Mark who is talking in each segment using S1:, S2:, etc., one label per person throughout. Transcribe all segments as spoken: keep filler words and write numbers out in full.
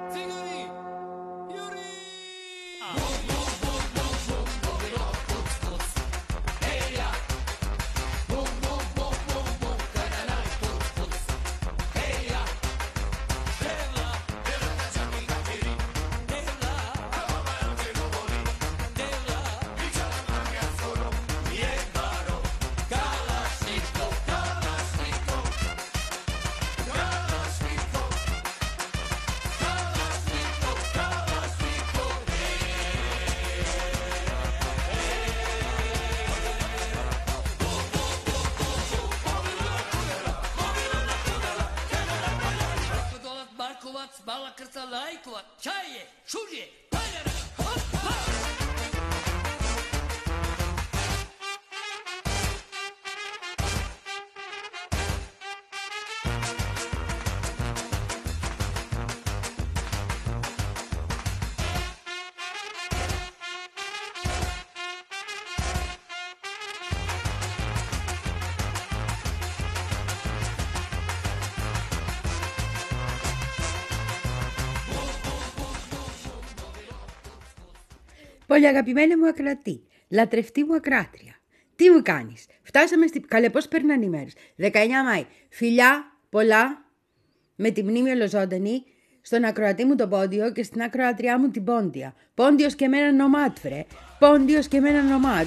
S1: Bala krca lajkova, čaje, šužje, paljara, hop, hop.
S2: Πολύ αγαπημένη μου ακροατή, λατρευτή μου ακράτρια. Τι μου κάνεις? Φτάσαμε στη... Καλέ, πώς περνάνε οι μέρες. δεκαεννιά Μάη. Φιλιά πολλά με τη μνήμη ολοζώντανη στον ακροατή μου τον Πόντιο και στην ακροατριά μου την Πόντια. Πόντιος και με ένα νομάτ, βρε. Πόντιος και με ένα νομάτ.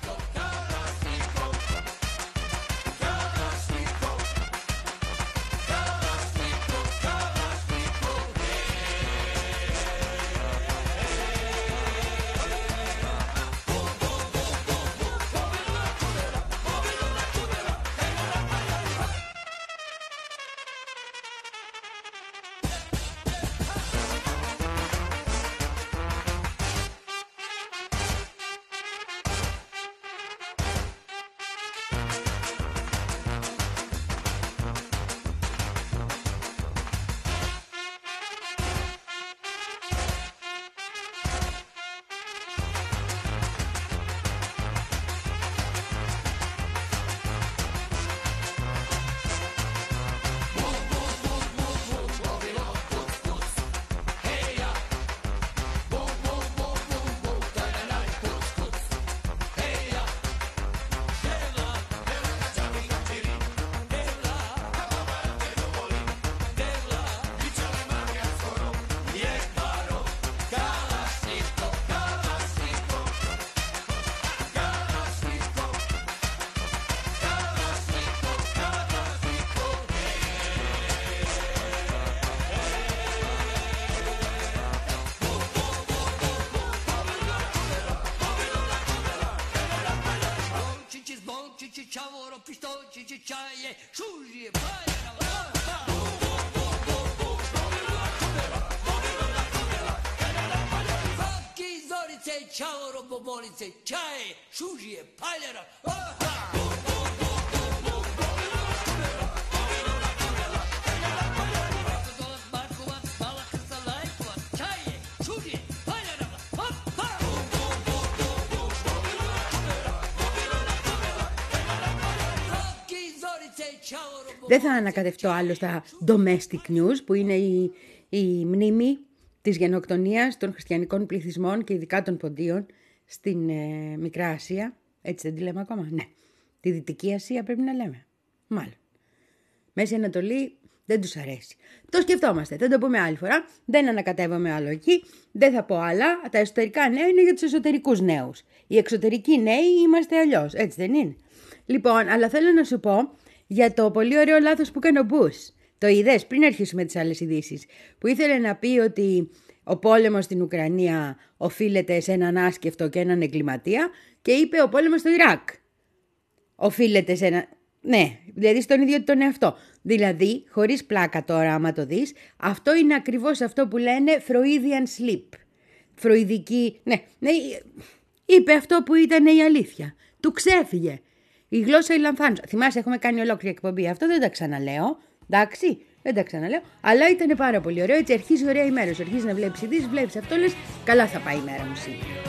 S1: Čavoro, pištolčići, čaje, šužije, paljara, Vaki, zorice, čavoro, bobolice, čaje, šužije, paljara,
S2: Δεν θα ανακατευτώ άλλο στα domestic news, που είναι η, η μνήμη της γενοκτονίας των χριστιανικών πληθυσμών και ειδικά των Ποντίων στην ε, Μικρά Ασία. Έτσι δεν τη λέμε ακόμα? Ναι. Τη Δυτική Ασία πρέπει να λέμε. Μάλλον. Μέση Ανατολή δεν τους αρέσει. Το σκεφτόμαστε. Δεν το πούμε άλλη φορά. Δεν ανακατεύομαι άλλο εκεί. Δεν θα πω άλλα. Τα εσωτερικά νέα είναι για τους εσωτερικούς νέους. Οι εξωτερικοί νέοι είμαστε αλλιώς. Έτσι δεν είναι? Λοιπόν, αλλά θέλω να σου πω για το πολύ ωραίο λάθος που έκανε ο Μπούς. Το είδες πριν αρχίσουμε τις άλλες ειδήσεις? Που ήθελε να πει ότι ο πόλεμος στην Ουκρανία οφείλεται σε έναν άσκευτο και έναν εγκληματία και είπε ο πόλεμος στο Ιράκ οφείλεται σε ένα... Ναι, δηλαδή στον ίδιο τον εαυτό. Δηλαδή, χωρίς πλάκα τώρα άμα το δεις, αυτό είναι ακριβώς αυτό που λένε Freudian slip. Φροηδική... Ναι, ναι, είπε αυτό που ήταν η αλήθεια. Του ξέφυγε. Η γλώσσα η λανθάνουσα. Θυμάσαι, έχουμε κάνει ολόκληρη εκπομπή. Αυτό δεν τα ξαναλέω. Εντάξει, δεν τα ξαναλέω. Αλλά ήταν πάρα πολύ ωραίο. Έτσι αρχίζει ωραία η μέρα σου. Αρχίζει να βλέπεις ειδήσεις, βλέπεις αυτό, λες καλά θα πάει η μέρα μου σήμερα.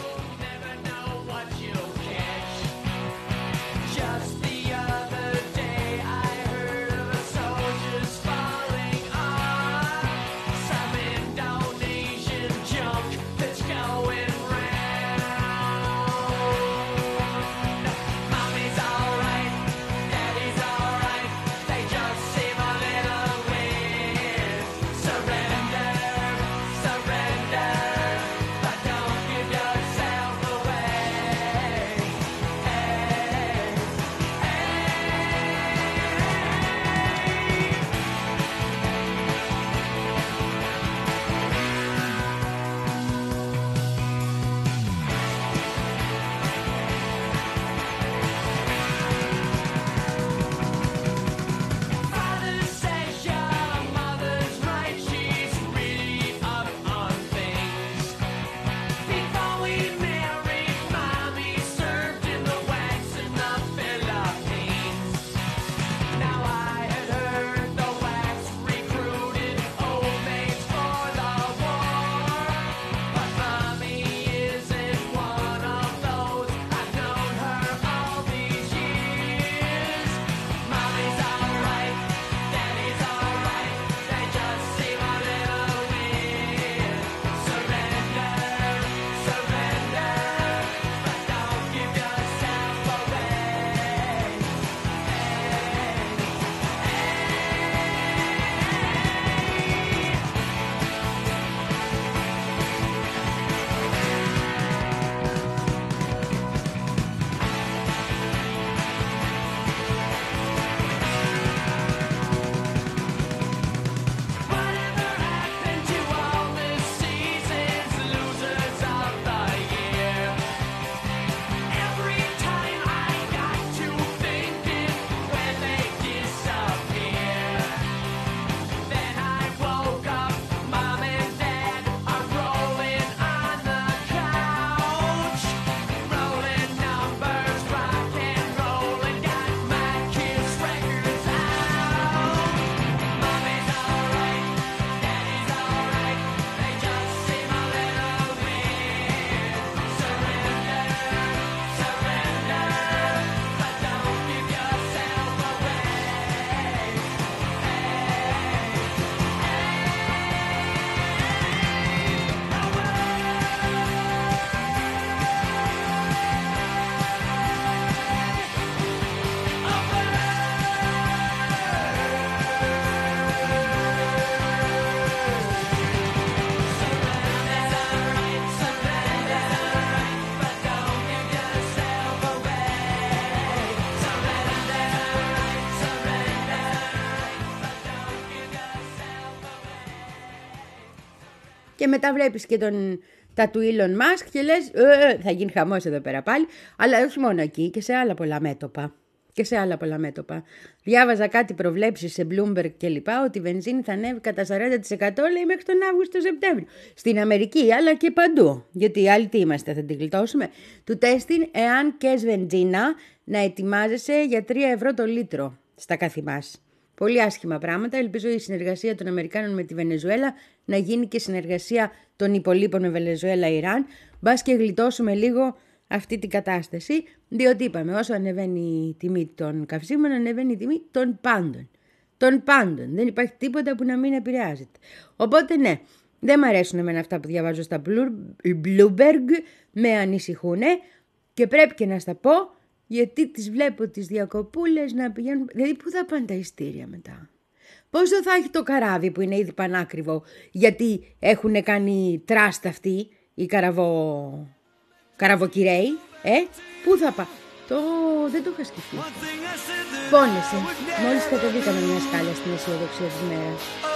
S2: Και μετά βλέπεις και τον, τα του Elon Musk και λες ε, θα γίνει χαμός εδώ πέρα πάλι. Αλλά όχι μόνο εκεί, και σε άλλα πολλά μέτωπα. Και σε άλλα πολλά μέτωπα. Διάβαζα κάτι προβλέψεις σε Bloomberg και λοιπά, ότι η βενζίνη θα ανέβει κατά σαράντα τοις εκατό λέει μέχρι τον Αύγουστο-Σεπτέμβριο. Στην Αμερική, αλλά και παντού. Γιατί οι άλλοι τι είμαστε, θα την γλιτώσουμε. Του τέστην εάν κες βενζίνα να ετοιμάζεσαι για τρία ευρώ το λίτρο στα καθημάς. Πολύ άσχημα πράγματα. Ελπίζω η συνεργασία των Αμερικάνων με τη Βενεζουέλα να γίνει και συνεργασία των υπολείπων με Βενεζουέλα-Ιράν. Μπας και γλιτώσουμε λίγο αυτή την κατάσταση, διότι είπαμε όσο ανεβαίνει η τιμή των καυσίμων, ανεβαίνει η τιμή των πάντων. Των πάντων. Δεν υπάρχει τίποτα που να μην επηρεάζεται. Οπότε ναι, δεν μ' αρέσουν εμένα αυτά που διαβάζω στα Bloomberg, με ανησυχούνε και πρέπει και να στα πω, γιατί τις βλέπω τις διακοπούλες να πηγαίνουν. Δηλαδή, πού θα πάνε τα ειστήρια μετά. Πόσο θα έχει το καράβι που είναι ήδη πανάκριβο, γιατί έχουν κάνει τράστα αυτοί οι καραβο... καραβοκυρέοι, ε, πού θα πά. Το... δεν το είχα σκεφτεί. Πόνεσαι. Μόλις κατεβήκαμε μια σκάλα στην αισιοδοξία της μέρας.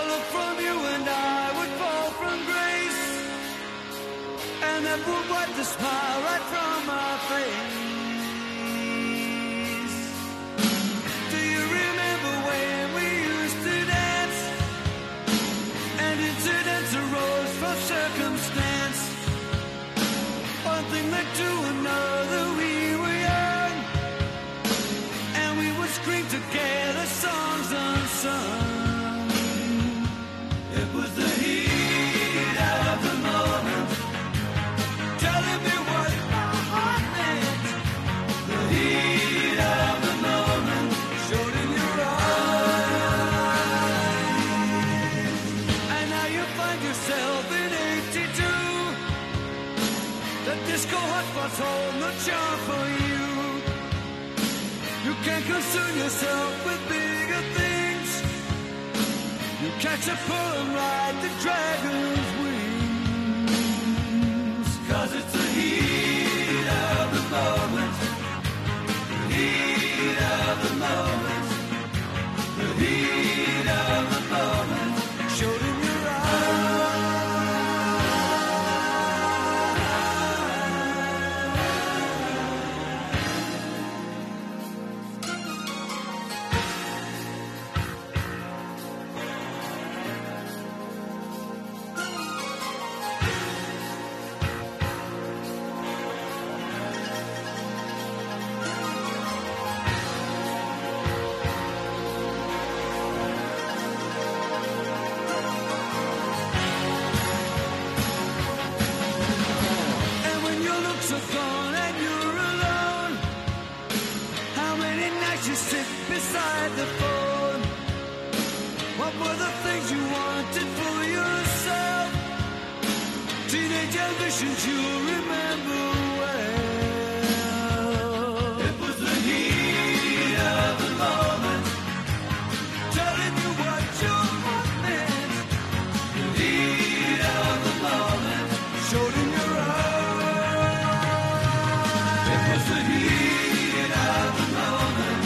S3: To another we were young, and we would scream together songs unsung. It was the heat of the moment, telling me what my heart meant. The heat of the moment showed in your eyes, and now you find yourself in eighty-two. The disco hotspot's hold no charm for you. You can't concern yourself with bigger things. You catch a pull and ride the dragon's wings. 'Cause it's the heat of the moment. The heat of the moment. The heat of the moment showed in your eyes. Beside the phone, what were the things you wanted for yourself? Teenage ambitions you remember well. It was the heat of the moment, telling you what your heart meant. The heat of the moment showed in your eyes. It was the heat of the moment.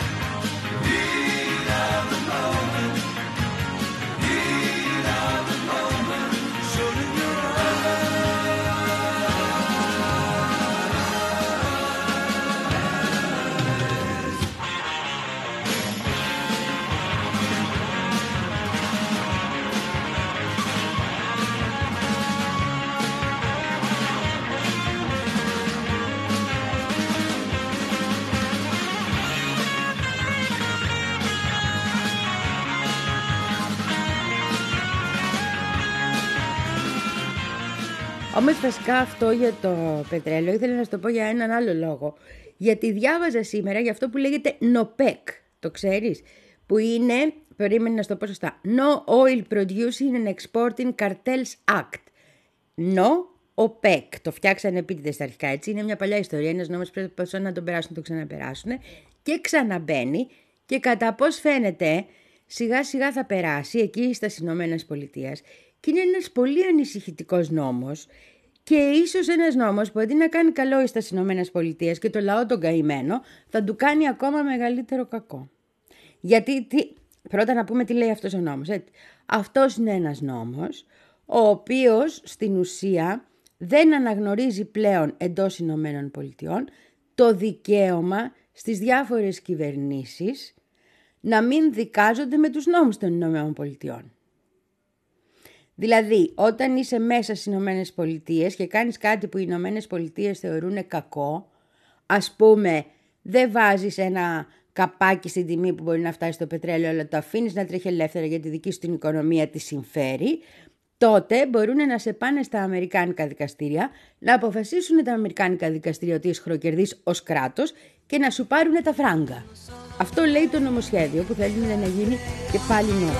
S2: Όμως βασικά αυτό για το πετρέλαιο ήθελα να σου το πω για έναν άλλο λόγο. Γιατί διάβαζα σήμερα για αυτό που λέγεται νοπεκ, το ξέρεις, που είναι, περίμενε να σου το πω σωστά, No Oil Producing and Exporting Cartels Act. No OPEC, το φτιάξανε επίτηδες στα αρχικά, έτσι, είναι μια παλιά ιστορία, ένας νόμος πρέπει να τον περάσουν, το ξαναπεράσουν και ξαναμπαίνει και κατά πώς φαίνεται σιγά σιγά θα περάσει εκεί στα Ηνωμένες Πολιτείες. Και είναι ένας πολύ ανησυχητικός νόμος και ίσως ένας νόμος που αντί να κάνει καλό στις Ηνωμένες Πολιτείες και το λαό τον καημένο, θα του κάνει ακόμα μεγαλύτερο κακό. Γιατί, τι, πρώτα να πούμε τι λέει αυτός ο νόμος. Έτσι. Αυτός είναι ένας νόμος ο οποίος στην ουσία δεν αναγνωρίζει πλέον εντός Ηνωμένων Πολιτειών το δικαίωμα στις διάφορες κυβερνήσεις να μην δικάζονται με τους νόμους των Ηνωμένων Πολιτειών. Δηλαδή, όταν είσαι μέσα στις Ηνωμένες Πολιτείες και κάνεις κάτι που οι Ηνωμένες Πολιτείες θεωρούν κακό, ας πούμε, δεν βάζεις ένα καπάκι στην τιμή που μπορεί να φτάσει στο πετρέλαιο, αλλά το αφήνεις να τρέχει ελεύθερα γιατί τη δική σου την οικονομία τη συμφέρει, τότε μπορούν να σε πάνε στα αμερικάνικα δικαστήρια, να αποφασίσουν τα αμερικάνικα δικαστήρια ότι είσαι χροκερδής ως κράτος και να σου πάρουν τα φράγκα. Αυτό λέει το νομοσχέδιο που θέλει να γίνει και πάλι νόμο.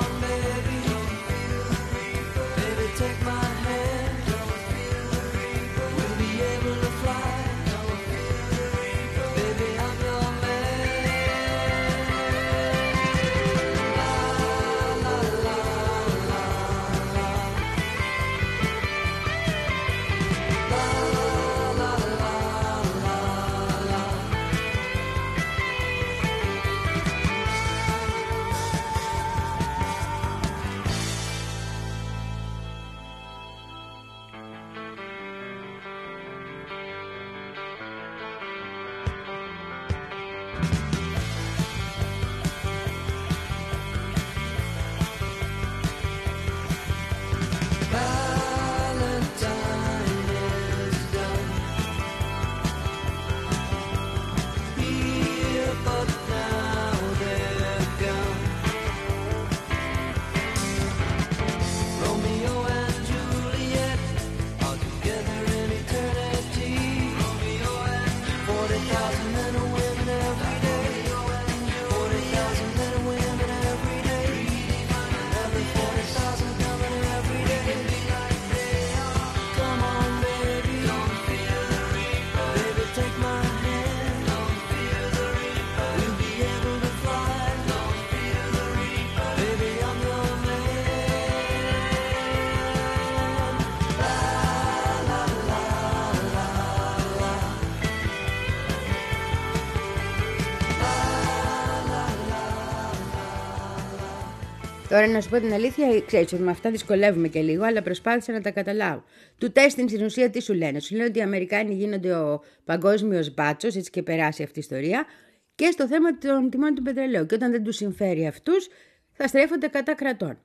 S2: Τώρα να σου πω την αλήθεια, ξέρεις ότι με αυτά δυσκολεύουμε και λίγο, αλλά προσπάθησα να τα καταλάβω. Του τέστην στην ουσία τι σου λένε. Σου λένε ότι οι Αμερικάνοι γίνονται ο παγκόσμιος μπάτσος, έτσι και περάσει αυτή η ιστορία, και στο θέμα των τιμών του πετρελαίου. Και όταν δεν τους συμφέρει αυτούς, θα στρέφονται κατά κρατών.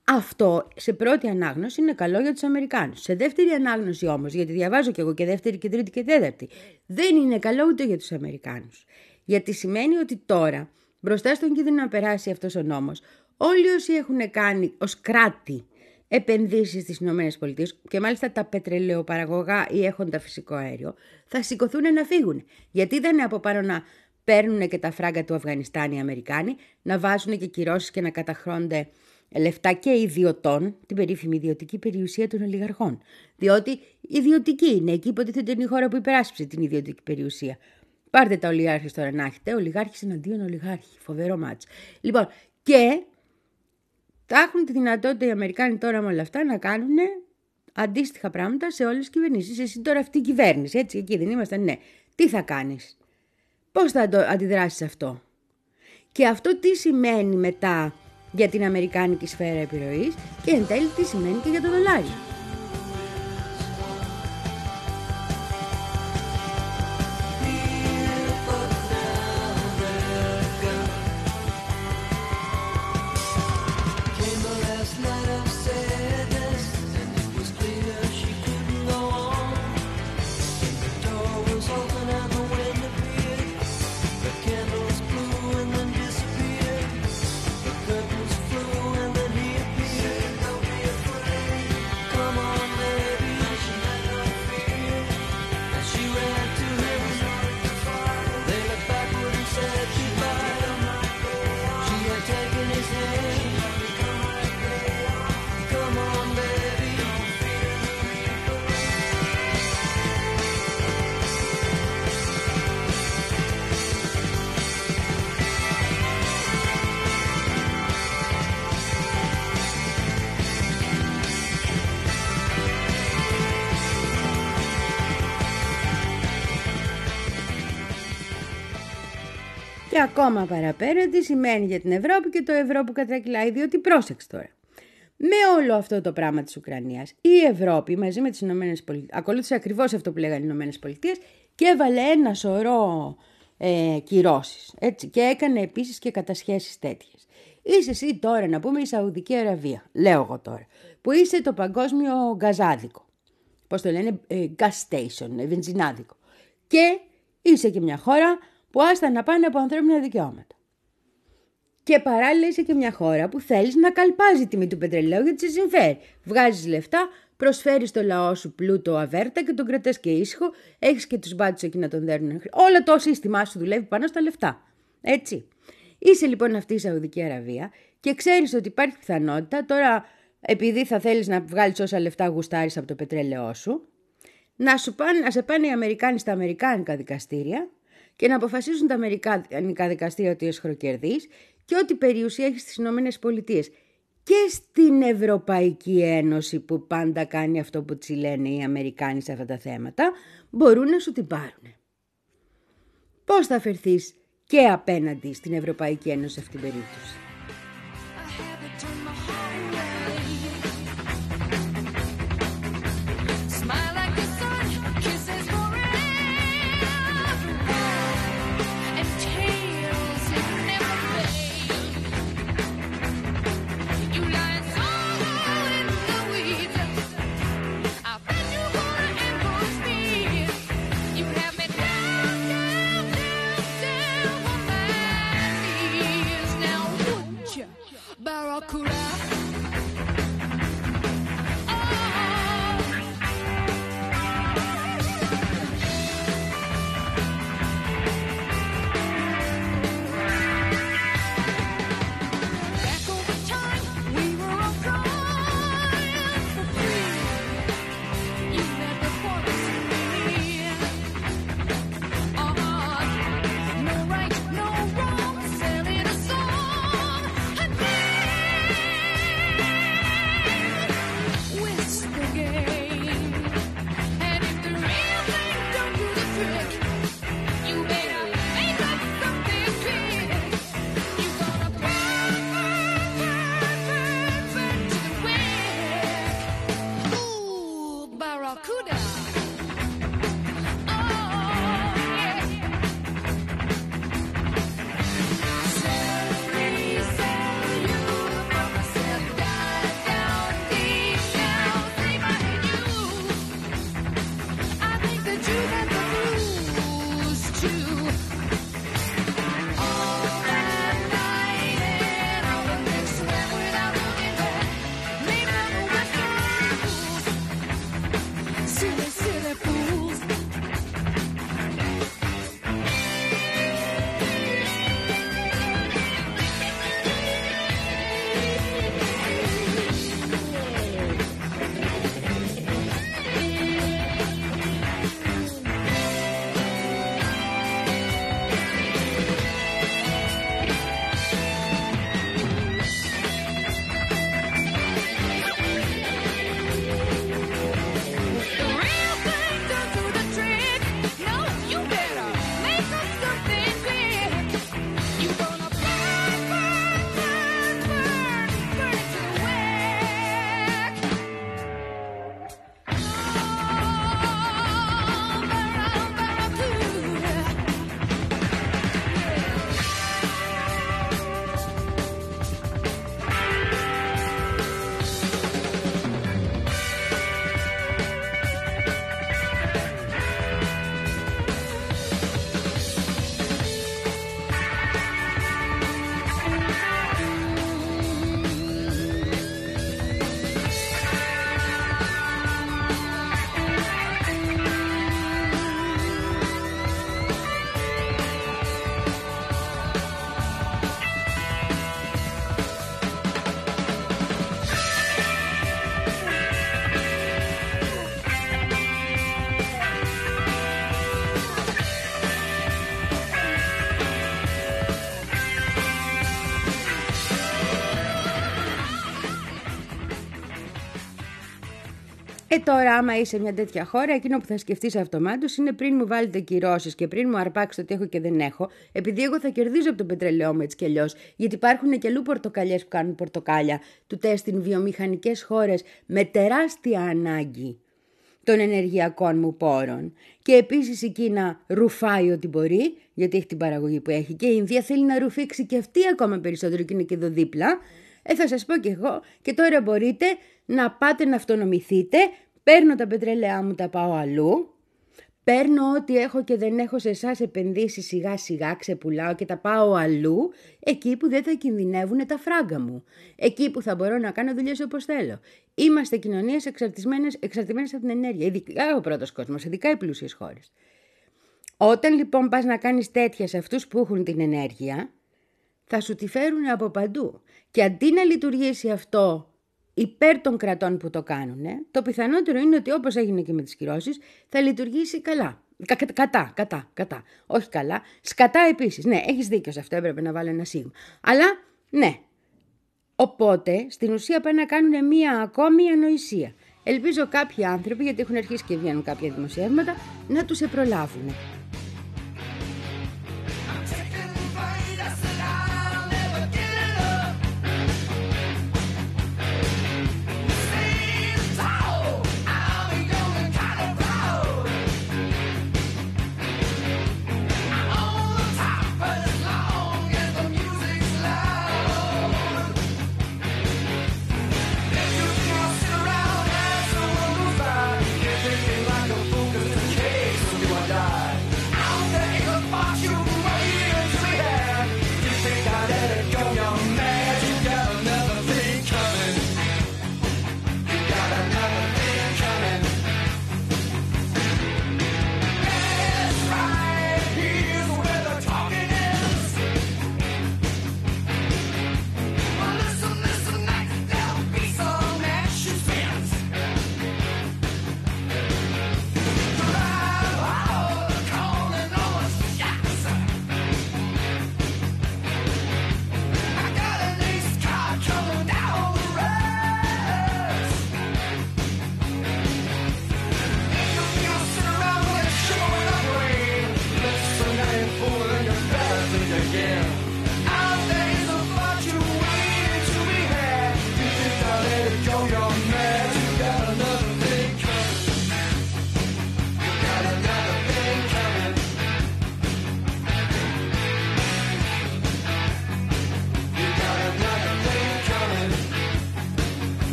S2: Αυτό σε πρώτη ανάγνωση είναι καλό για τους Αμερικάνους. Σε δεύτερη ανάγνωση όμως, γιατί διαβάζω κι εγώ και δεύτερη και τρίτη και τέταρτη, δεν είναι καλό ούτε για τους Αμερικάνους. Γιατί σημαίνει ότι τώρα, μπροστά στον κίνδυνο να περάσει αυτός ο νόμος, όλοι όσοι έχουν κάνει ως κράτη επενδύσεις στις ΗΠΑ και μάλιστα τα πετρελαιοπαραγωγά ή έχοντα φυσικό αέριο, θα σηκωθούν να φύγουν. Γιατί ήταν από πάνω να παίρνουν και τα φράγκα του Αφγανιστάν οι Αμερικάνοι, να βάζουν και κυρώσεις και να καταχρώνται λεφτά και ιδιωτών, την περίφημη ιδιωτική περιουσία των ολιγαρχών. Διότι ιδιωτική είναι, εκεί υποτίθεται είναι η χώρα που υπεράσπισε την ιδιωτική περιουσία. Πάρτε τα ολιγάρχες τώρα να έχετε, ολιγάρχης εναντίον ολιγάρχη, φοβερό μάτς. Λοιπόν, και θα έχουν τη δυνατότητα οι Αμερικάνοι τώρα με όλα αυτά να κάνουν αντίστοιχα πράγματα σε όλες τις κυβερνήσεις. Εσύ τώρα αυτή η κυβέρνηση, έτσι, εκεί δεν ήμασταν, ναι. Τι θα κάνεις, πώς θα το αντιδράσεις αυτό? Και αυτό τι σημαίνει μετά για την αμερικάνικη σφαίρα επιρροής και εν τέλει τι σημαίνει και για το δολάριο. Και ακόμα παραπέρα τι σημαίνει για την Ευρώπη και το ευρώ που κατρακυλάει, διότι πρόσεξε τώρα. Με όλο αυτό το πράγμα της Ουκρανίας, η Ευρώπη μαζί με τις Ηνωμένες Πολιτείες ακολούθησε ακριβώς αυτό που λέγανε οι Ηνωμένες Πολιτείες και έβαλε ένα σωρό ε, κυρώσεις, έτσι, και έκανε επίσης και κατασχέσεις τέτοιες. Είσαι εσύ τώρα, να πούμε, η Σαουδική Αραβία, λέω εγώ τώρα, που είσαι το παγκόσμιο γκαζάδικο, πώς το λένε, ε, gas station, ε, βενζινάδικο, και είσαι και μια χώρα που άστα να πάνε από ανθρώπινα δικαιώματα. Και παράλληλα είσαι και μια χώρα που θέλεις να καλπάζει τη τιμή του πετρελαίου γιατί σε συμφέρει. Βγάζεις λεφτά, προσφέρεις στο λαό σου πλούτο αβέρτα και τον κρατάς και ήσυχο, έχεις και τους μπάτσους εκεί να τον δέρνουν. Όλο το σύστημά σου δουλεύει πάνω στα λεφτά. Έτσι. Είσαι λοιπόν αυτή η Σαουδική Αραβία και ξέρεις ότι υπάρχει πιθανότητα τώρα, επειδή θα θέλεις να βγάλεις όσα λεφτά γουστάρεις από το πετρέλαιό σου, να, σου πάνε, να σε πάνε οι Αμερικάνοι στα αμερικάνικα δικαστήρια και να αποφασίσουν τα αμερικάνικα δικαστήρια ότι είσαι χροκερδής και ότι περιουσία έχεις στις Ηνωμένες Πολιτείες και στην Ευρωπαϊκή Ένωση που πάντα κάνει αυτό που τσι λένε οι Αμερικάνοι σε αυτά τα θέματα, μπορούν να σου την πάρουν. Πώς θα φερθείς και απέναντι στην Ευρωπαϊκή Ένωση σε αυτήν την περίπτωση? Ε, τώρα, άμα είσαι μια τέτοια χώρα, εκείνο που θα σκεφτείς αυτομάτως είναι πριν μου βάλετε κυρώσεις και πριν μου αρπάξετε ότι έχω και δεν έχω, επειδή εγώ θα κερδίζω από το πετρελαιό μου έτσι κι αλλιώς, γιατί υπάρχουν και αλλού πορτοκαλιές που κάνουν πορτοκάλια, του τέστην βιομηχανικές χώρες με τεράστια ανάγκη των ενεργειακών μου πόρων. Και επίσης η Κίνα ρουφάει ό,τι μπορεί, γιατί έχει την παραγωγή που έχει, και η Ινδία θέλει να ρουφήξει και αυτή ακόμα περισσότερο και είναι και εδώ δίπλα. Ε, θα σας πω κι εγώ, και τώρα μπορείτε να πάτε να αυτονομηθείτε, παίρνω τα πετρέλαιά μου, τα πάω αλλού, παίρνω ό,τι έχω και δεν έχω σε εσάς επενδύσει σιγά σιγά, ξεπουλάω και τα πάω αλλού, εκεί που δεν θα κινδυνεύουν τα φράγκα μου, εκεί που θα μπορώ να κάνω δουλειές όπως θέλω. Είμαστε κοινωνίες εξαρτημένες, εξαρτημένες από την ενέργεια, ειδικά ο πρώτος κόσμος, ειδικά οι πλούσιες χώρες. Όταν λοιπόν πας να κάνεις τέτοια σε αυτούς που έχουν την ενέργεια, θα σου τη φέρουν από παντού. Και αντί να λειτουργήσει αυτό υπέρ των κρατών που το κάνουν, το πιθανότερο είναι ότι όπως έγινε και με τις κυρώσεις, θα λειτουργήσει καλά. Κα, κατά, κατά, κατά. Όχι καλά. Σκατά επίσης. Ναι, έχεις δίκιο σε αυτό, έπρεπε να βάλω ένα σίγμα. Αλλά, ναι. Οπότε, στην ουσία πάνε να κάνουν μία ακόμη ανοησία. Ελπίζω κάποιοι άνθρωποι, γιατί έχουν αρχίσει και βγαίνουν κάποια δημοσιεύματα, να τους επρολάβουν.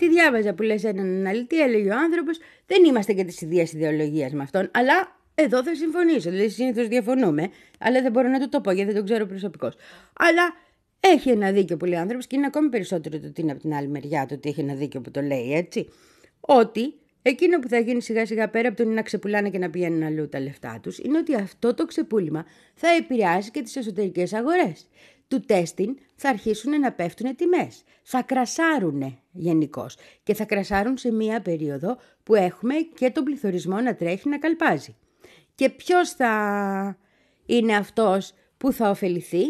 S2: τι διάβαζα που λες έναν αναλυτή, έλεγε ο άνθρωπος, δεν είμαστε και της ίδιας ιδεολογίας με αυτόν, αλλά εδώ θα συμφωνήσω. Δηλαδή, συνήθως διαφωνούμε, αλλά δεν μπορώ να του το πω γιατί δεν τον ξέρω προσωπικώς. Αλλά έχει ένα δίκιο που λέει ο άνθρωπος και είναι ακόμη περισσότερο το ότι είναι από την άλλη μεριά, το ότι έχει ένα δίκιο που το λέει έτσι. Ότι εκείνο που θα γίνει σιγά σιγά πέρα από το να ξεπουλάνε και να πηγαίνουν αλλού τα λεφτά τους, είναι ότι αυτό το ξεπούλημα θα επηρεάσει και τις εσωτερικές αγορές. Του τέστην θα αρχίσουν να πέφτουν τιμές. Θα κρασάρουν γενικώς και θα κρασάρουν σε μία περίοδο που έχουμε και τον πληθωρισμό να τρέχει να καλπάζει. Και ποιος θα είναι αυτός που θα ωφεληθεί?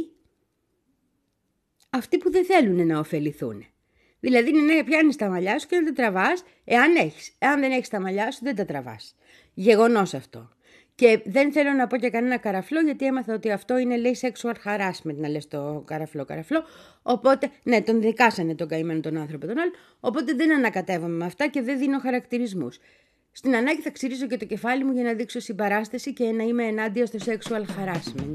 S2: Αυτοί που δεν θέλουν να ωφεληθούν. Δηλαδή είναι να πιάνεις τα μαλλιά σου και να τα τραβάς εάν έχεις. Εάν δεν έχεις τα μαλλιά σου δεν τα τραβάς. Γεγονός αυτό. Και δεν θέλω να πω και κανένα καραφλό, γιατί έμαθα ότι αυτό είναι, λέει, sexual harassment, να λες το καραφλό καραφλό. Οπότε, ναι, τον δικάσανε τον καημένο τον άνθρωπο τον άλλο, οπότε δεν ανακατεύομαι με αυτά και δεν δίνω χαρακτηρισμούς. Στην ανάγκη θα ξυρίσω και το κεφάλι μου για να δείξω συμπαράσταση και να είμαι ενάντια στο sexual harassment.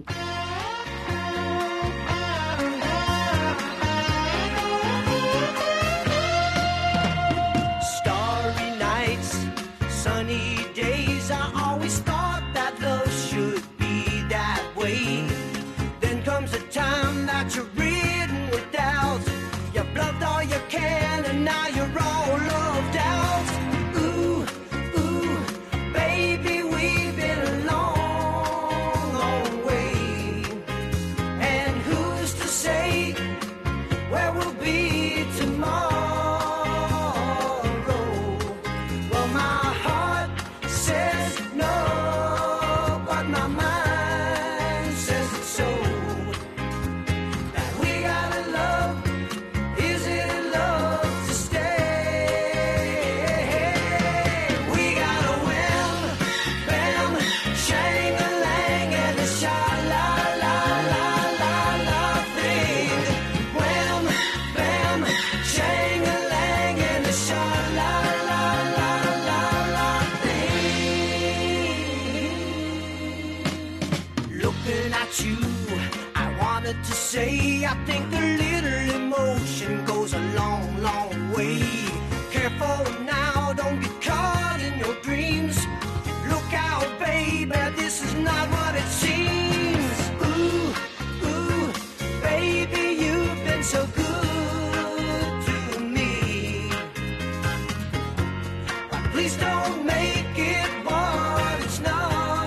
S3: Starry nights, sunny days, I always thought that love should be that way. Then comes a time that you're ridden with doubts. You've loved all you can and now you're all loved out. Ooh, ooh, baby, we've been a long, long way. And who's to say where we'll be tomorrow? I think a little emotion goes a long, long way. Careful now, don't get caught in your dreams. Look out, baby, this is not what it seems. Ooh, ooh, baby, you've been so good to me. But please don't make it what it's not.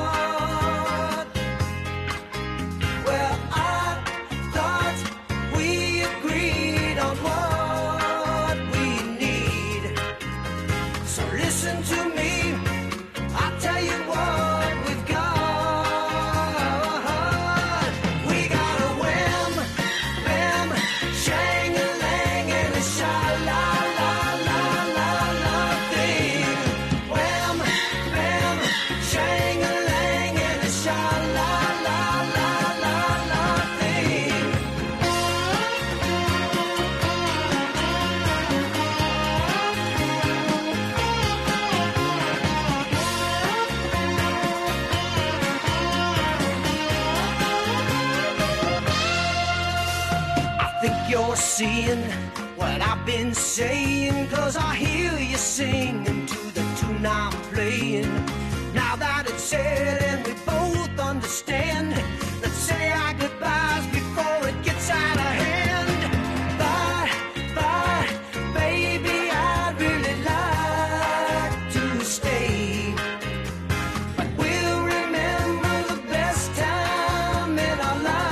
S3: Seeing what I've been saying, 'cause I hear you singing to the tune I'm playing. Now that it's said and we both understand, let's say our goodbyes before it gets out of hand. Bye, bye, baby, I'd really like to stay, but we'll remember the best time in our lives.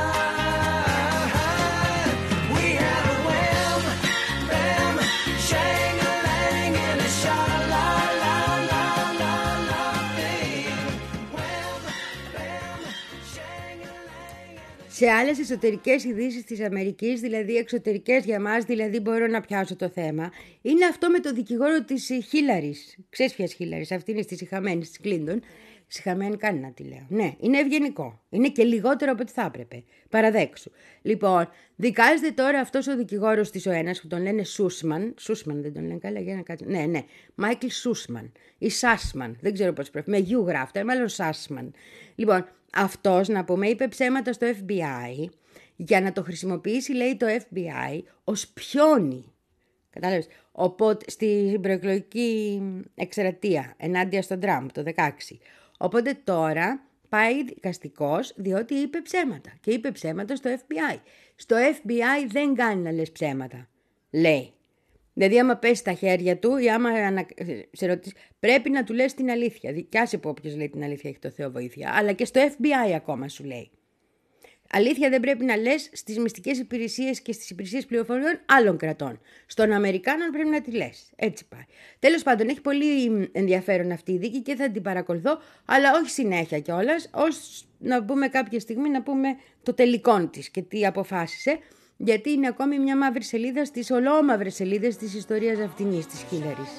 S2: Σε άλλες εσωτερικές ειδήσεις της Αμερικής, δηλαδή εξωτερικές για μας, δηλαδή μπορώ να πιάσω το θέμα, είναι αυτό με το δικηγόρο της Χίλαρης. Ξέρεις ποιας Χίλαρης, αυτή είναι στη σιχαμένη της Κλίντον. Σιχαμένη κάνει να τη λέω. Ναι, είναι ευγενικό. Είναι και λιγότερο από ό,τι θα έπρεπε. Παραδέξου. Λοιπόν, δικάζεται τώρα αυτός ο δικηγόρος της ο ένας που τον λένε Σούσμαν. Σούσμαν δεν τον λένε καλά, για να κάτσω. Ναι, ναι. Μάικλ Σούσμαν. Ή Σάσμαν. Δεν ξέρω πώς πρέπει. Με γιου γράφεται, μάλλον Σάσμαν. Λοιπόν, αυτός, να πούμε, είπε ψέματα στο Εφ Μπι Άι για να το χρησιμοποιήσει, λέει, το Εφ Μπι Άι ως πιόνι. Κατάλαβες, Οπότε, στη προεκλογική εκστρατεία ενάντια στον Τραμπ το δεκαέξι. Οπότε τώρα πάει δικαστικός διότι είπε ψέματα. Και είπε ψέματα στο εφ μπι άι. Στο εφ μπι άι δεν κάνει να λες ψέματα, λέει. Δηλαδή άμα πέσει στα χέρια του ή άμα σε ρωτήσει, πρέπει να του λες την αλήθεια. Δικιάσαι που όποιος λέει την αλήθεια έχει το Θεό βοήθεια. Αλλά και στο εφ μπι άι ακόμα σου λέει. Αλήθεια δεν πρέπει να λες στις μυστικές υπηρεσίες και στις υπηρεσίες πληροφοριών άλλων κρατών. Στον Αμερικάνων πρέπει να τη λες. Έτσι πάει. Τέλος πάντων, έχει πολύ ενδιαφέρον αυτή η δίκη και θα την παρακολουθώ, αλλά όχι συνέχεια κιόλας, ως να πούμε κάποια στιγμή να πούμε το τελικό της και τι αποφάσισε, γιατί είναι ακόμη μια μαύρη σελίδα στις ολόμαυρες σελίδες της ιστορίας αυτινής της Χίλαρης.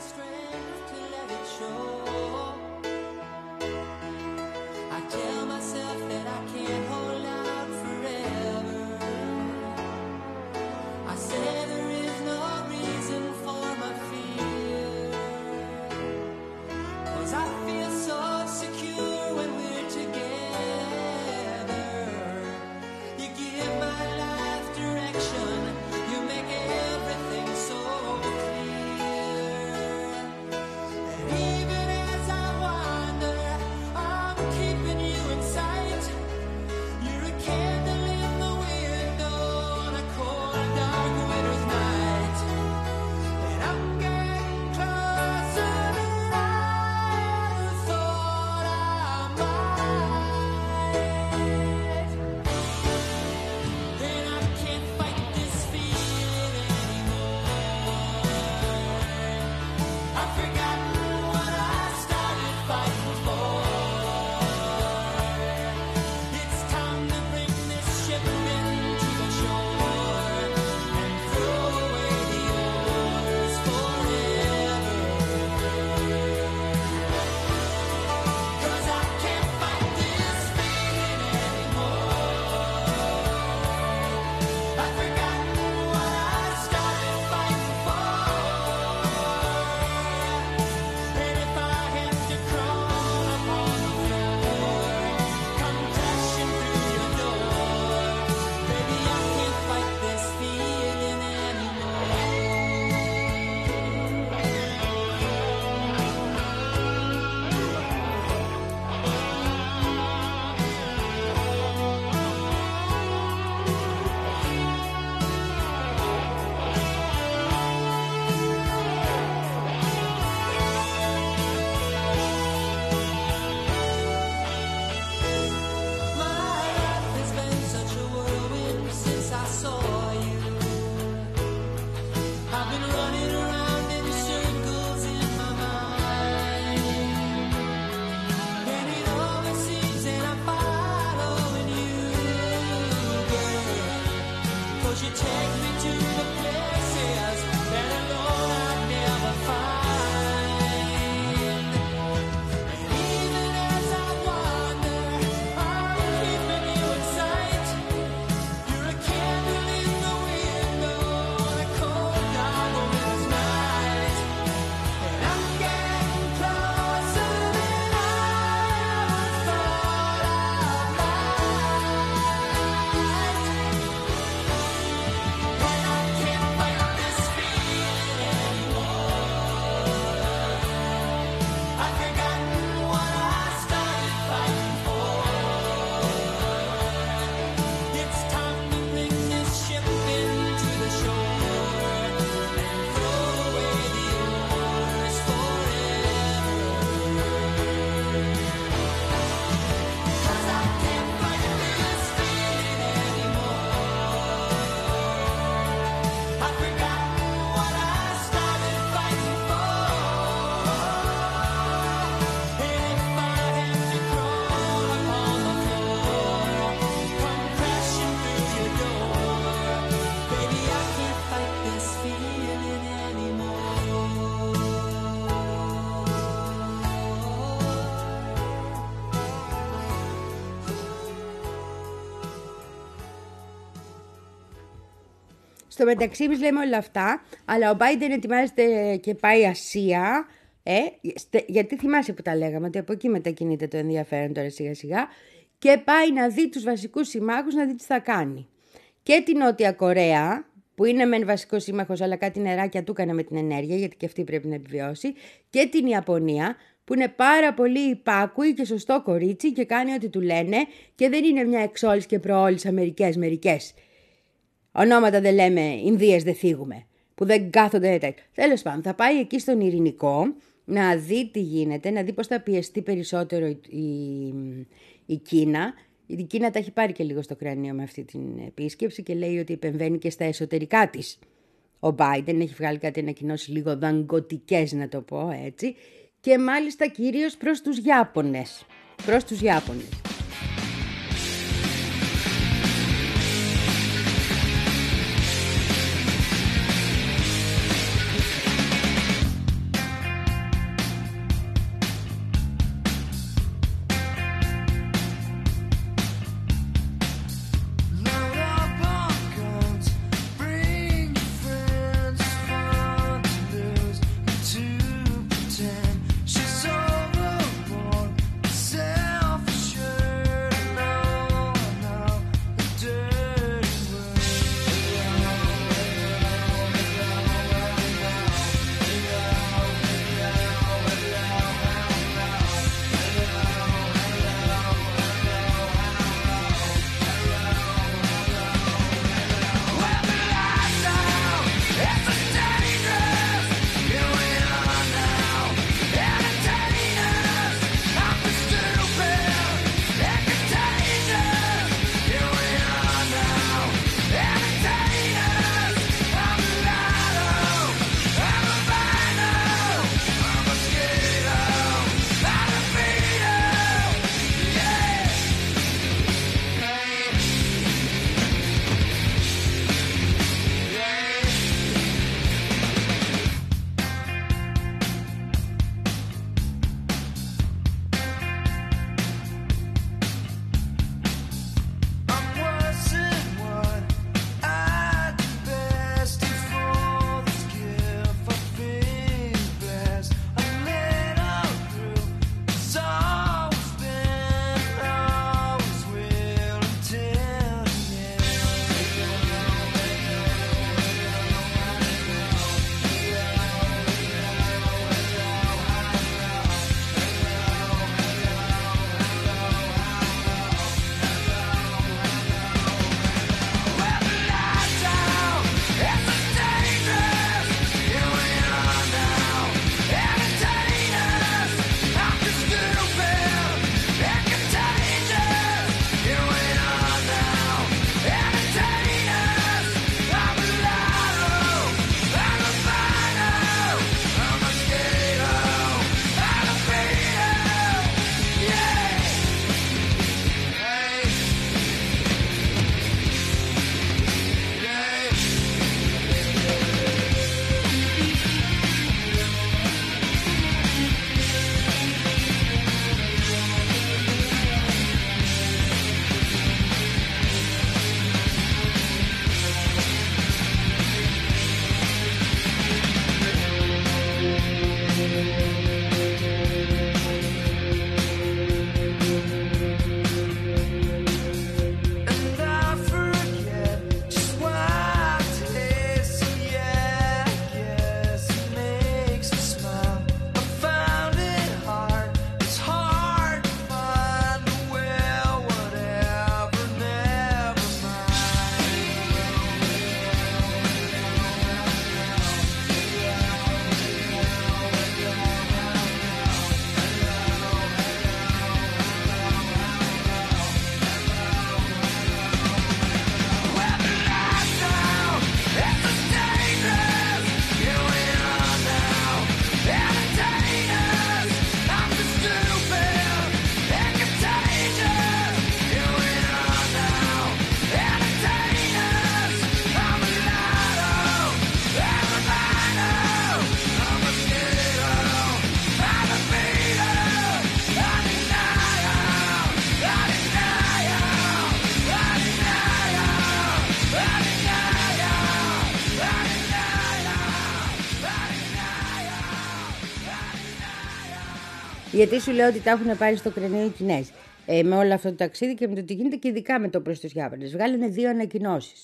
S2: Στο μεταξύ εμείς λέμε όλα αυτά, αλλά ο Biden ετοιμάζεται και πάει Ασία, ε, γιατί θυμάσαι που τα λέγαμε, ότι από εκεί μετακινείται το ενδιαφέρον τώρα σιγά σιγά, και πάει να δει τους βασικούς συμμάχους, να δει τι θα κάνει. Και την Νότια Κορέα, που είναι μεν βασικός σύμμαχος, αλλά κάτι νεράκια του έκανε με την ενέργεια, γιατί και αυτή πρέπει να επιβιώσει, και την Ιαπωνία, που είναι πάρα πολύ υπάκουη και σωστό κορίτσι και κάνει ό,τι του λένε και δεν είναι μια εξόλης και προόλης Αμερικές μερικές. Ονόματα δεν λέμε, Ινδίες δεν θίγουμε, που δεν κάθονται τέτοια. Τέλος πάντων, θα πάει εκεί στον Ειρηνικό να δει τι γίνεται, να δει πώς θα πιεστεί περισσότερο η, η, η Κίνα. Η Κίνα τα έχει πάρει και λίγο στο κρανίο με αυτή την επίσκεψη και λέει ότι επεμβαίνει και στα εσωτερικά της. Ο Biden έχει βγάλει κάτι ανακοινώσεις λίγο δαγκωτικές, να το πω έτσι, και μάλιστα κυρίως προς τους Ιάπωνες. Προς τους Ιάπωνες. Γιατί σου λέω ότι τα έχουν πάρει στο κρανίο οι Κινέζοι. Ε, με όλο αυτό το ταξίδι και με το τι γίνεται και ειδικά με το προς τους Ιάπωνες. Βγάλανε δύο ανακοινώσεις.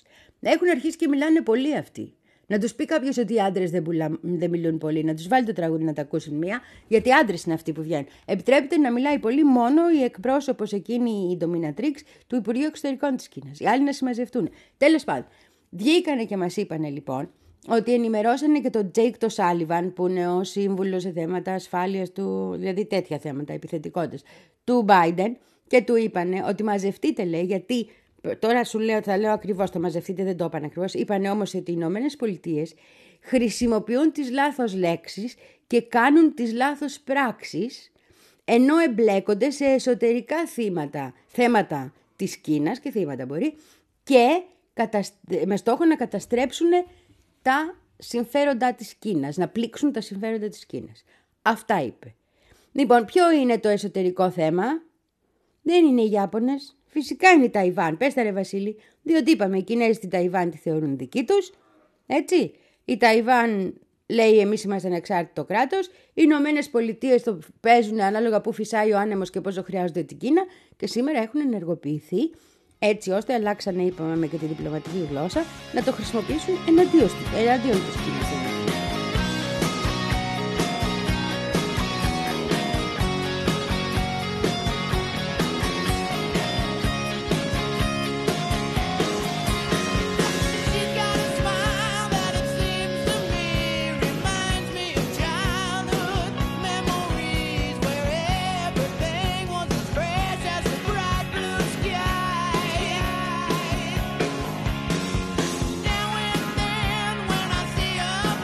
S2: Έχουν αρχίσει και μιλάνε πολύ αυτοί. Να τους πει κάποιος ότι οι άντρες δεν, δεν μιλούν πολύ, να τους βάλει το τραγούδι να τα ακούσουν μία, γιατί άντρες είναι αυτοί που βγαίνουν. Επιτρέπεται να μιλάει πολύ μόνο η εκπρόσωπος εκείνη, η dominatrix του Υπουργείου Εξωτερικών της Κίνας. Οι άλλοι να συμμαζευτούν. Τέλος πάντων, βγήκανε και μας είπανε λοιπόν ότι ενημερώσανε και τον Τζέικ το Σάλιβαν, που είναι ο σύμβουλος σε θέματα ασφάλειας του, δηλαδή τέτοια θέματα, επιθετικότητας, του Biden, και του είπανε ότι μαζευτείτε, λέει, γιατί. Τώρα σου λέω, θα λέω ακριβώς, το μαζευτείτε, δεν το είπαν ακριβώς. Είπανε όμως ότι οι Ηνωμένες Πολιτείες χρησιμοποιούν τις λάθος λέξεις και κάνουν τις λάθος πράξεις, ενώ εμπλέκονται σε εσωτερικά θύματα, θέματα της Κίνας και θύματα μπορεί, και με στόχο να καταστρέψουν τα συμφέροντα της Κίνας, να πλήξουν τα συμφέροντα της Κίνας. Αυτά είπε. Λοιπόν, ποιο είναι το εσωτερικό θέμα? Δεν είναι οι Ιάπωνες. Φυσικά είναι η Ταϊβάν. Πες τα ρε Βασίλη, διότι είπαμε οι Κινέζοι την Ταϊβάν τη θεωρούν δική τους, έτσι. Η Ταϊβάν λέει εμείς είμαστε ανεξάρτητο κράτος, οι Ηνωμένες Πολιτείες το παίζουν ανάλογα που φυσάει ο άνεμος και πόσο χρειάζονται την Κίνα, και σήμερα έχουν ενεργοποιηθεί έτσι ώστε, αλλάξανε είπαμε με και τη διπλωματική γλώσσα, να το χρησιμοποιήσουν εναντίον της Κίνας.
S4: Now and then when I see a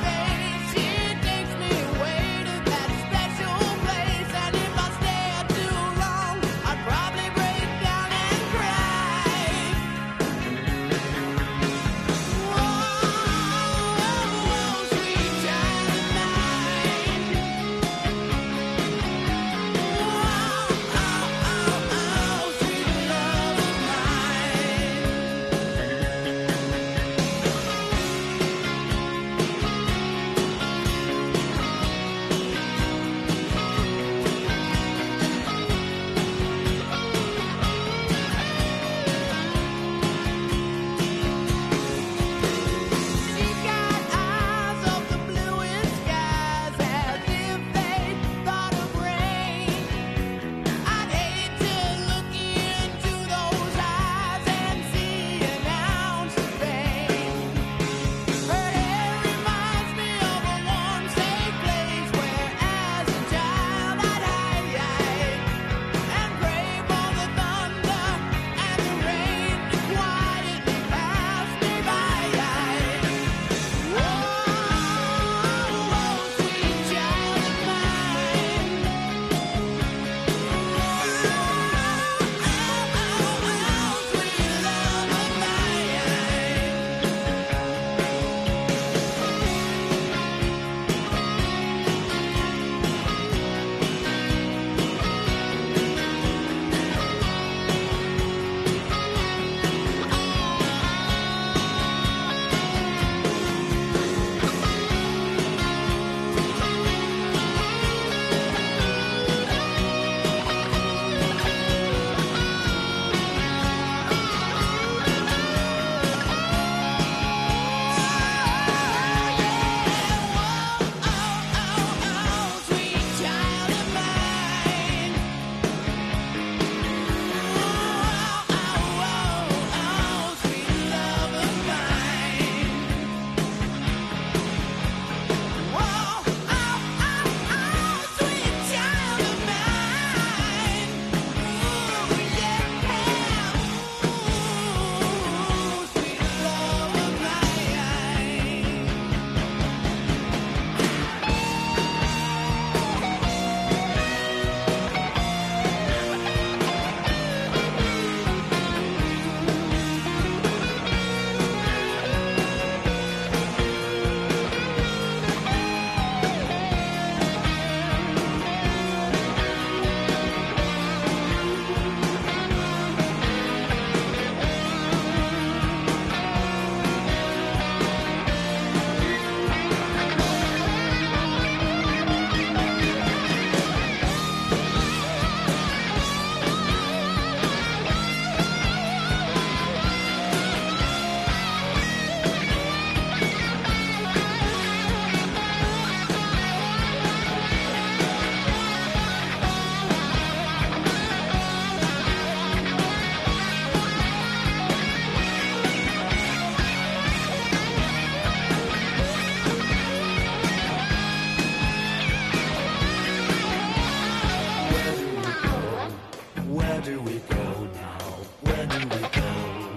S3: Where do we go now? Where do we go?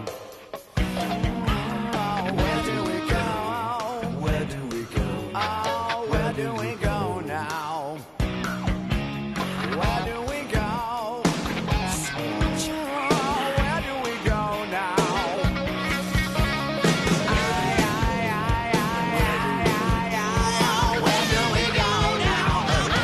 S3: Where do we go? Where do we go? Oh, where do we go now? Where do we go? Where do we go now? Where do we go now?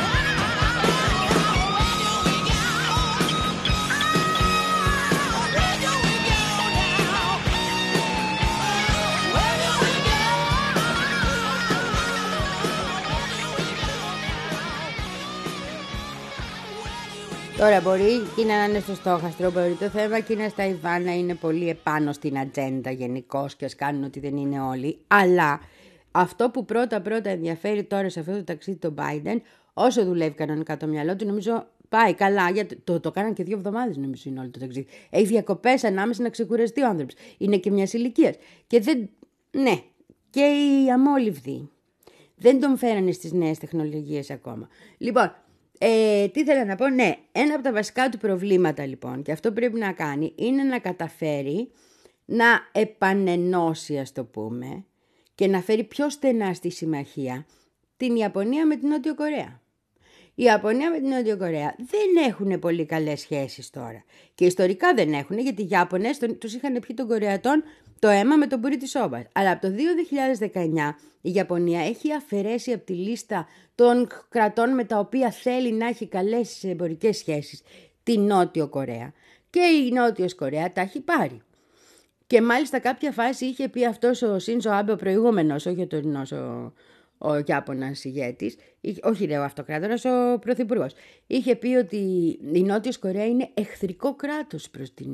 S2: Τώρα μπορεί η Κίνα να είναι στο στόχαστρο, μπορεί το θέμα Κίνα στα Ταϊβάν να είναι πολύ επάνω στην ατζέντα γενικώς και ας κάνουν ότι δεν είναι όλοι. Αλλά αυτό που πρώτα πρώτα ενδιαφέρει τώρα σε αυτό το ταξίδι του Biden, όσο δουλεύει κανονικά το μυαλό του, νομίζω πάει καλά. Γιατί το, το κάναν και δύο εβδομάδες, νομίζω είναι όλο το ταξίδι. Έχει διακοπές ανάμεσα να ξεκουραστεί ο άνθρωπος. Είναι και μιας ηλικίας. Και δεν. Ναι, και οι αμόλυβδοι δεν τον φέρανε στις νέες τεχνολογίες ακόμα. Λοιπόν. Ε, τι θέλω να πω, ναι, ένα από τα βασικά του προβλήματα λοιπόν, και αυτό πρέπει να κάνει, είναι να καταφέρει να επανενώσει, ας το πούμε, και να φέρει πιο στενά στη συμμαχία την Ιαπωνία με την Νότιο Κορέα. Η Ιαπωνία με την Νότιο Κορέα δεν έχουν πολύ καλές σχέσεις τώρα. Και ιστορικά δεν έχουν, γιατί οι Ιάπωνες τους είχαν πιει των Κορεατών το αίμα με τον πούρι της σόμπας. Αλλά από το δύο χιλιάδες δεκαεννιά η Ιαπωνία έχει αφαιρέσει από τη λίστα των κρατών με τα οποία θέλει να έχει καλές εμπορικές σχέσεις την Νότιο Κορέα. Και η Νότιος Κορέα τα έχει πάρει. Και μάλιστα κάποια φάση είχε πει αυτός ο Σίνζο Άμπε, ο προηγούμενος, όχι ο τωρινός, ο, ο Ιάπωνας ηγέτης, όχι ρε ο αυτοκράτορας, ο πρωθυπουργός, είχε πει ότι η Νότιος Κορέα είναι εχθρικό κράτος προς την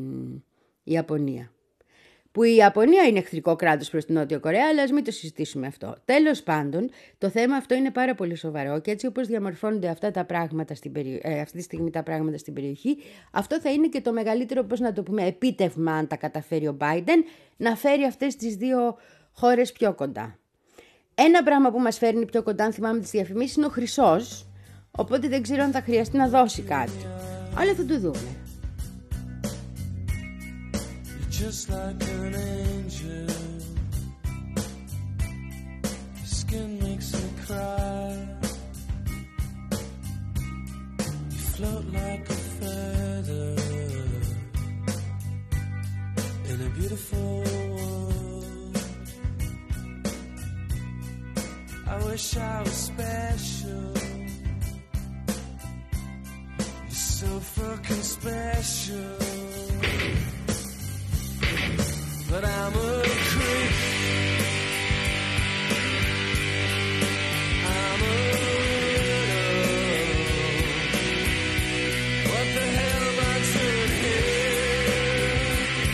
S2: Ιαπωνία. Που η Ιαπωνία είναι εχθρικό κράτος προς την Νότιο Κορέα, αλλά ας μην το συζητήσουμε αυτό. Τέλος πάντων, το θέμα αυτό είναι πάρα πολύ σοβαρό και έτσι όπως διαμορφώνονται αυτά τα πράγματα στην περι... ε, αυτή τη στιγμή τα πράγματα στην περιοχή, αυτό θα είναι και το μεγαλύτερο, πώς να το πούμε, επίτευγμα, αν τα καταφέρει ο Biden, να φέρει αυτές τις δύο χώρες πιο κοντά. Ένα πράγμα που μας φέρνει πιο κοντά, αν θυμάμαι τις διαφημίσεις, είναι ο χρυσός, οπότε δεν ξέρω αν θα χρειαστεί να δώσει κάτι. Αλλά θα το δούμε.
S3: Just like an angel, your skin makes me cry. You float like a feather in a beautiful world. I wish I was special. You're so fucking special. But I'm a creep. I'm a widow. What the hell am I doing here?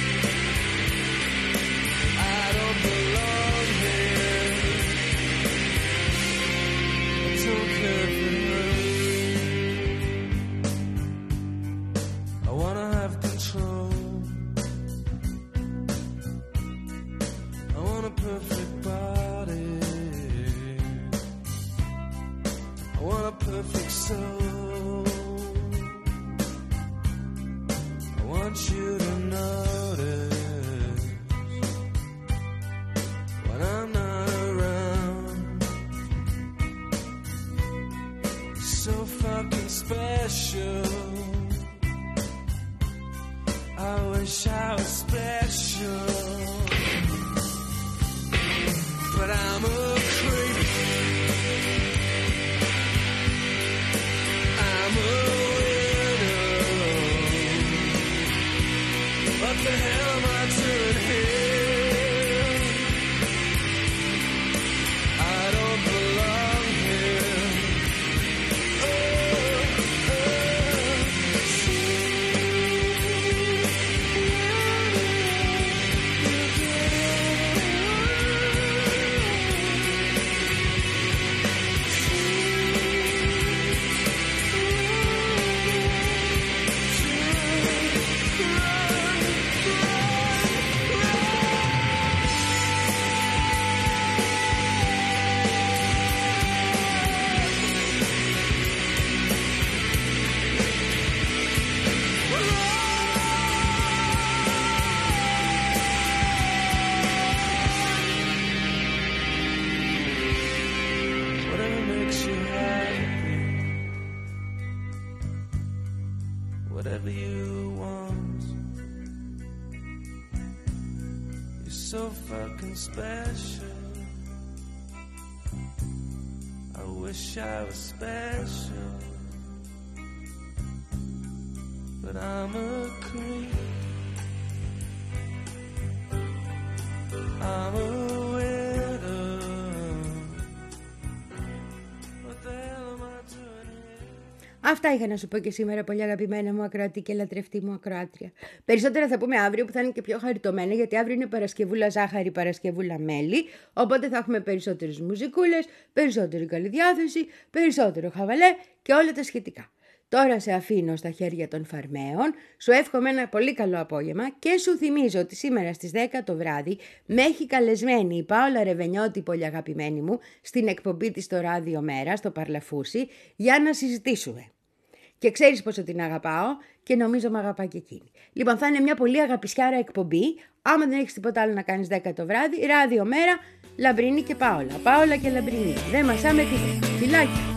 S3: I don't belong here. I don't care for her. I wanna have control. Perfect body. I want a perfect soul. I want you to notice when I'm not around. You're so fucking special. I wish I was special. But I'm a creep. I'm a widow. What the hell am I doing here? I don't belong here. Oh, oh. so fucking special. I wish I was special, but I'm a creep. I'm a widow. What the hell am I doing here?
S2: Αυτά είχα να σου πω και σήμερα, πολύ αγαπημένα μου ακροατή και λατρευτή μου ακροάτρια. Περισσότερα θα πούμε αύριο, που θα είναι και πιο χαριτωμένα, γιατί αύριο είναι Παρασκευούλα ζάχαρη, Παρασκευούλα μέλι. Οπότε θα έχουμε περισσότερες μουζικούλες, περισσότερη καλή διάθεση, περισσότερο χαβαλέ και όλα τα σχετικά. Τώρα σε αφήνω στα χέρια των φαρμαίων, σου εύχομαι ένα πολύ καλό απόγευμα και σου θυμίζω ότι σήμερα στις δέκα το βράδυ με έχει καλεσμένη η Πάολα Ρεβενιώτη, πολύ αγαπημένη μου, στην εκπομπή της στο Ράδιο Μέρα, στο Παρλαφούσι, για να συζητήσουμε. Και ξέρεις πόσο την αγαπάω και νομίζω με αγαπά και εκείνη. Λοιπόν, θα είναι μια πολύ αγαπησιάρα εκπομπή. Άμα δεν έχεις τίποτα άλλο να κάνεις δέκα το βράδυ, Ράδιο Μέρα, Λαμπρινή και Πάολα. Πάολα και Λαμπρινή. Δεν μασάμε τίποτα. Φιλάκια.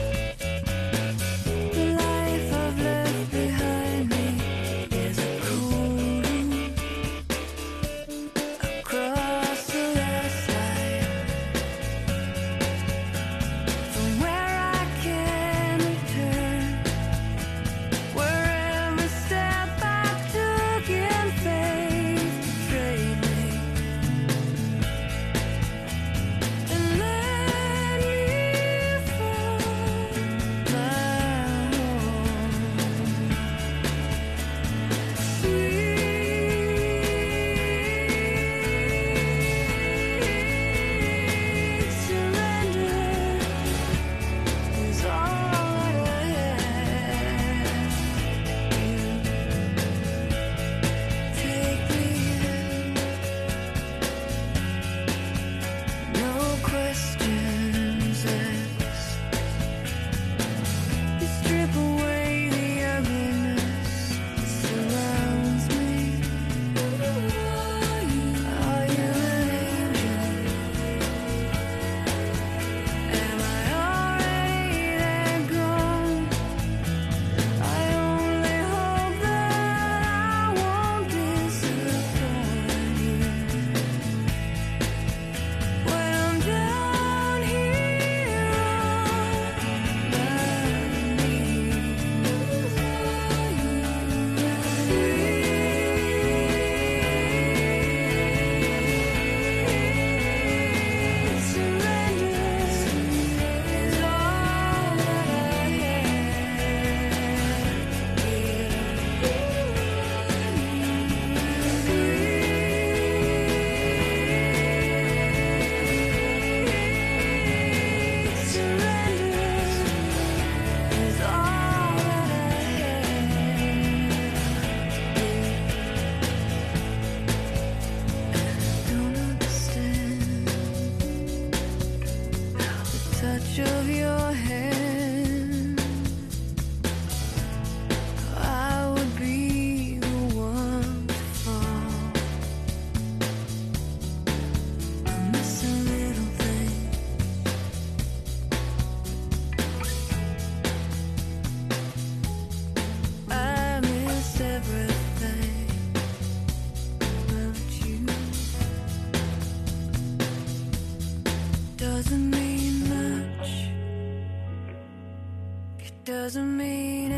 S4: Doesn't mean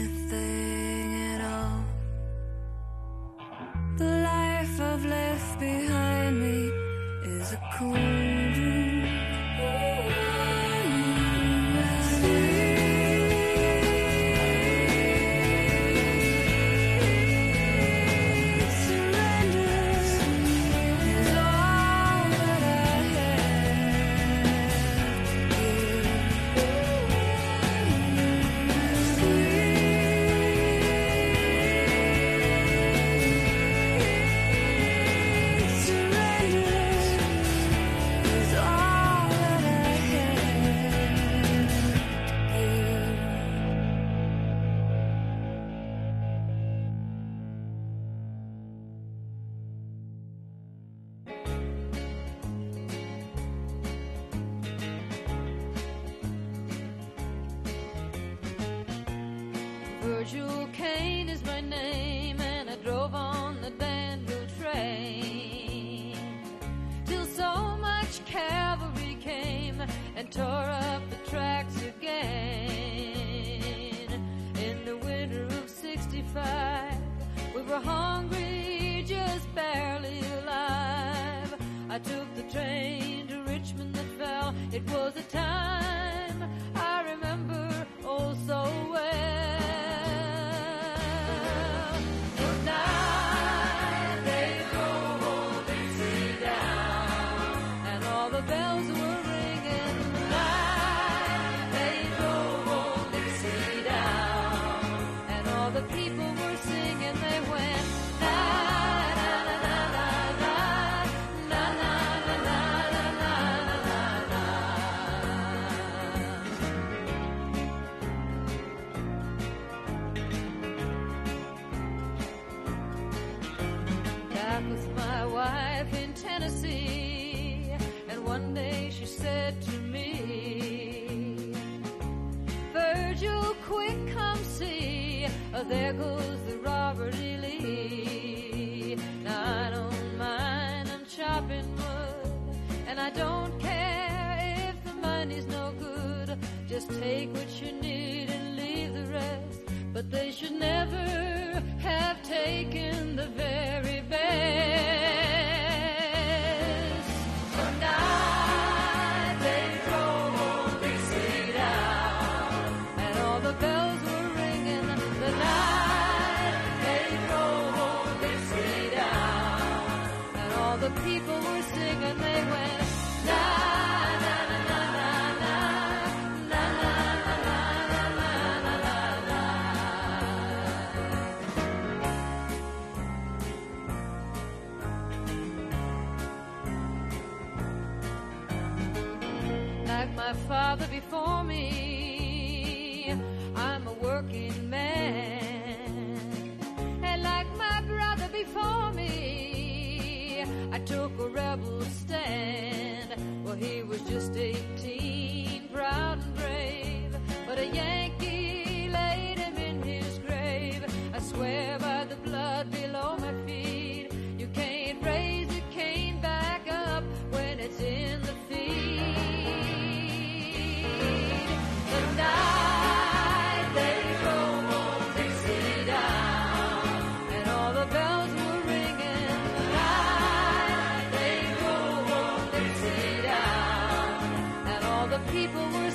S4: anything at all. The life I've left behind me is a cool room.
S5: Virgil Kane is my name, and I drove on the Danville train. I took the train to Richmond that fell. It was a time I remember oh so well. The night they drove old Dixie down, and all the bells were ringing. The night they drove old Dixie down, and all the people were singing. They went na na na na na na na na na na na na. Back with my wife in Tennessee, and one day she said to me, Virgil, quick, come see, oh, there goes the Robert E. Lee. Now I don't mind, I'm chopping wood, and I don't care if the money's no good. Just take what you need and leave the rest. But they should never have taken the very best. The night they drove old Dixie down, and all the bells were ringing. The night they drove old Dixie down, and all the people were singing. They went na na na na na na na na na na na na. Like my father before me, I'm a working man. And like my brother before me, I took a rebel stand. Well, he was just eighteen, proud and brave, but a Yankee laid him in his grave. I swear by the blood below my feet, you can't raise a cane back up when it's in the feed. The night they drove old Dixie down, and all the bells were ringing. The night they drove old Dixie down, and all the people were